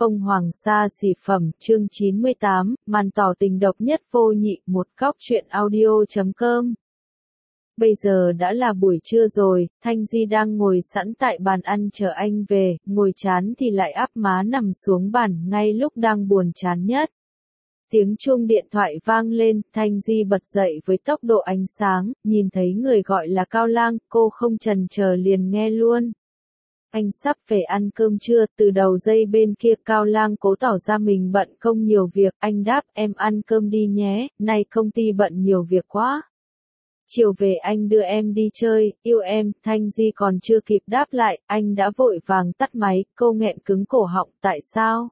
Ông Hoàng Sa Xỉ Phẩm chương 98, màn tỏ tình độc nhất vô nhị, một góc truyện audio.com. Bây giờ đã là buổi trưa rồi, Thanh Di đang ngồi sẵn tại bàn ăn chờ anh về, ngồi chán thì lại áp má nằm xuống bàn ngay lúc đang buồn chán nhất. Tiếng chuông điện thoại vang lên, Thanh Di bật dậy với tốc độ ánh sáng, nhìn thấy người gọi là Cao Lang, cô không chần chờ liền nghe luôn. Anh sắp về ăn cơm trưa, từ đầu dây bên kia Cao Lang cố tỏ ra mình bận không nhiều việc, anh đáp em ăn cơm đi nhé, nay công ty bận nhiều việc quá. Chiều về anh đưa em đi chơi, yêu em, Thanh Di còn chưa kịp đáp lại, anh đã vội vàng tắt máy, cô nghẹn cứng cổ họng, tại sao?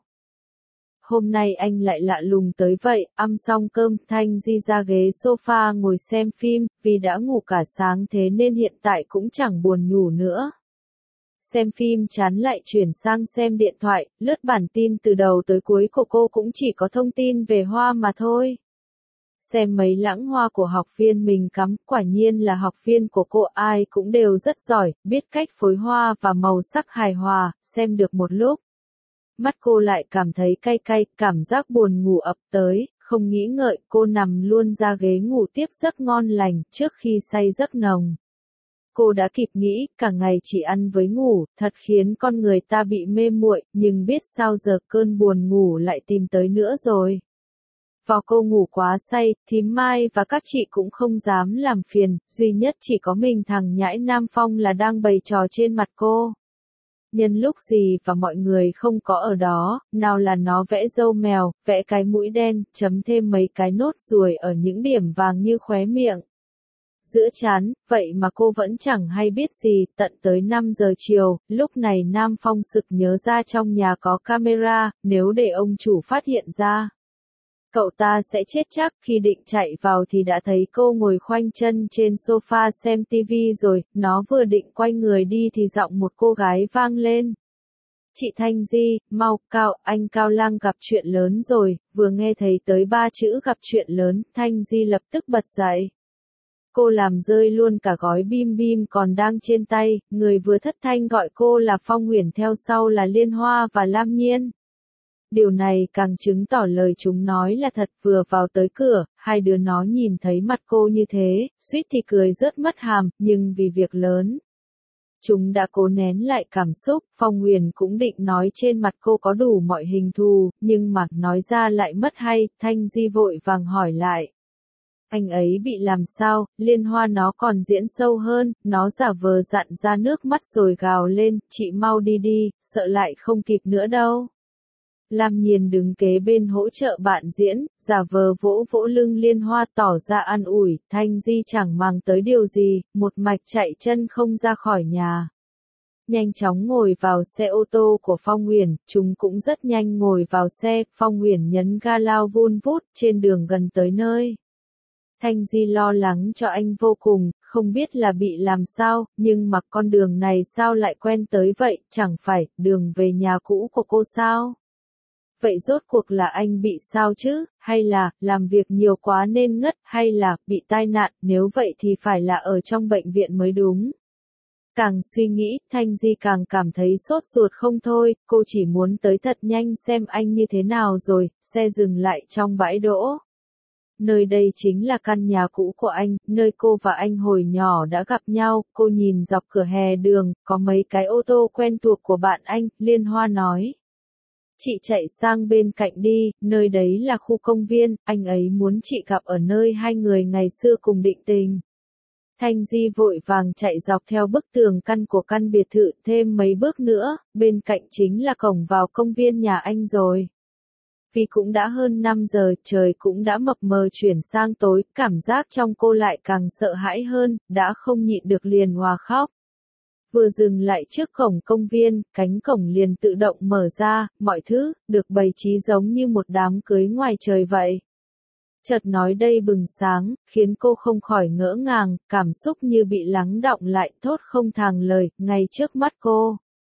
Hôm nay anh lại lạ lùng tới vậy, ăn xong cơm, Thanh Di ra ghế sofa ngồi xem phim, vì đã ngủ cả sáng thế nên hiện tại cũng chẳng buồn ngủ nữa. Xem phim chán lại chuyển sang xem điện thoại, lướt bản tin từ đầu tới cuối của cô cũng chỉ có thông tin về hoa mà thôi. Xem mấy lãng hoa của học viên mình cắm, quả nhiên là học viên của cô ai cũng đều rất giỏi, biết cách phối hoa và màu sắc hài hòa, xem được một lúc. Mắt cô lại cảm thấy cay cay, cảm giác buồn ngủ ập tới, không nghĩ ngợi cô nằm luôn ra ghế ngủ tiếp giấc ngon lành trước khi say giấc nồng. Cô đã kịp nghĩ, cả ngày chỉ ăn với ngủ, thật khiến con người ta bị mê muội, nhưng biết sao giờ cơn buồn ngủ lại tìm tới nữa rồi. Vào cô ngủ quá say, thím Mai và các chị cũng không dám làm phiền, duy nhất chỉ có mình thằng nhãi Nam Phong là đang bày trò trên mặt cô. Nhân lúc gì và mọi người không có ở đó, nào là nó vẽ râu mèo, vẽ cái mũi đen, chấm thêm mấy cái nốt ruồi ở những điểm vàng như khóe miệng. Giữa chán, vậy mà cô vẫn chẳng hay biết gì, tận tới 5 giờ chiều, lúc này Nam Phong sực nhớ ra trong nhà có camera, nếu để ông chủ phát hiện ra. Cậu ta sẽ chết chắc, khi định chạy vào thì đã thấy cô ngồi khoanh chân trên sofa xem tivi rồi, nó vừa định quay người đi thì giọng một cô gái vang lên. Chị Thanh Di, mau, anh Cao Lang gặp chuyện lớn rồi, vừa nghe thấy tới 3 chữ gặp chuyện lớn, Thanh Di lập tức bật dậy. Cô làm rơi luôn cả gói bim bim còn đang trên tay, người vừa thất thanh gọi cô là Phong Huyền, theo sau là Liên Hoa và Lam Nhiên. Điều này càng chứng tỏ lời chúng nói là thật. Vừa vào tới cửa, hai đứa nó nhìn thấy mặt cô như thế, suýt thì cười rớt mất hàm, nhưng vì việc lớn. Chúng đã cố nén lại cảm xúc, Phong Huyền cũng định nói trên mặt cô có đủ mọi hình thù, nhưng mà nói ra lại mất hay, Thanh Di vội vàng hỏi lại. Anh ấy bị làm sao? Liên Hoa nó còn diễn sâu hơn, nó giả vờ dặn ra nước mắt rồi gào lên, chị mau đi đi, sợ lại không kịp nữa đâu. Lam Nhiên đứng kế bên hỗ trợ bạn diễn, giả vờ vỗ vỗ lưng Liên Hoa tỏ ra an ủi, Thanh Di chẳng màng tới điều gì, một mạch chạy chân không ra khỏi nhà. Nhanh chóng ngồi vào xe ô tô của Phong Huyền, chúng cũng rất nhanh ngồi vào xe, Phong Huyền nhấn ga lao vun vút, trên đường gần tới nơi. Thanh Di lo lắng cho anh vô cùng, không biết là bị làm sao, nhưng mà con đường này sao lại quen tới vậy, chẳng phải đường về nhà cũ của cô sao? Vậy rốt cuộc là anh bị sao chứ, hay là làm việc nhiều quá nên ngất, hay là bị tai nạn, nếu vậy thì phải là ở trong bệnh viện mới đúng. Càng suy nghĩ, Thanh Di càng cảm thấy sốt ruột không thôi, cô chỉ muốn tới thật nhanh xem anh như thế nào rồi, xe dừng lại trong bãi đỗ. Nơi đây chính là căn nhà cũ của anh, nơi cô và anh hồi nhỏ đã gặp nhau, cô nhìn dọc cửa hè đường, có mấy cái ô tô quen thuộc của bạn anh, Liên Hoa nói. Chị chạy sang bên cạnh đi, nơi đấy là khu công viên, anh ấy muốn chị gặp ở nơi hai người ngày xưa cùng định tình. Thanh Di vội vàng chạy dọc theo bức tường căn của căn biệt thự thêm mấy bước nữa, bên cạnh chính là cổng vào công viên nhà anh rồi. Vì cũng đã hơn 5 giờ, trời cũng đã mập mờ chuyển sang tối, cảm giác trong cô lại càng sợ hãi hơn, đã không nhịn được liền òa khóc. Vừa dừng lại trước cổng công viên, cánh cổng liền tự động mở ra, mọi thứ, được bày trí giống như một đám cưới ngoài trời vậy. Chợt nói đây bừng sáng, khiến cô không khỏi ngỡ ngàng, cảm xúc như bị lắng đọng lại, thốt không thàng lời, ngay trước mắt cô.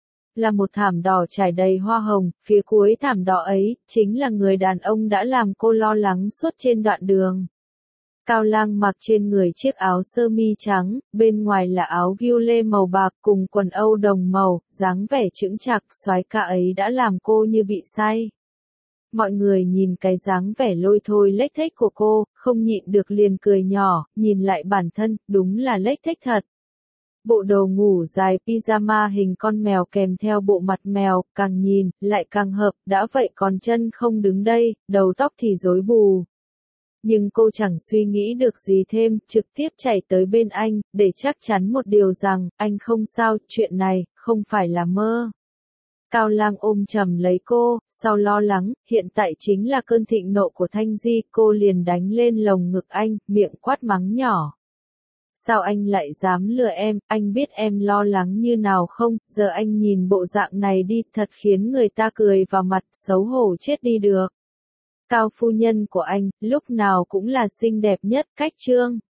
Là một thảm đỏ trải đầy hoa hồng, phía cuối thảm đỏ ấy, chính là người đàn ông đã làm cô lo lắng suốt trên đoạn đường. Cao Lang mặc trên người chiếc áo sơ mi trắng, bên ngoài là áo ghiu lê màu bạc cùng quần âu đồng màu, dáng vẻ chững chạc, soái ca ấy đã làm cô như bị say. Mọi người nhìn cái dáng vẻ lôi thôi lếch thếch của cô, không nhịn được liền cười nhỏ, nhìn lại bản thân, đúng là lếch thếch thật. Bộ đồ ngủ dài pyjama hình con mèo kèm theo bộ mặt mèo, càng nhìn, lại càng hợp, đã vậy còn chân không đứng đây, đầu tóc thì rối bù. Nhưng cô chẳng suy nghĩ được gì thêm, trực tiếp chạy tới bên anh, để chắc chắn một điều rằng, anh không sao, chuyện này, không phải là mơ. Cao Lang ôm chầm lấy cô, sau lo lắng, hiện tại chính là cơn thịnh nộ của Thanh Di, cô liền đánh lên lồng ngực anh, miệng quát mắng nhỏ. Sao anh lại dám lừa em, anh biết em lo lắng như nào không, giờ anh nhìn bộ dạng này đi, thật khiến người ta cười vào mặt, xấu hổ chết đi được. Cao phu nhân của anh, lúc nào cũng là xinh đẹp nhất, cách trương.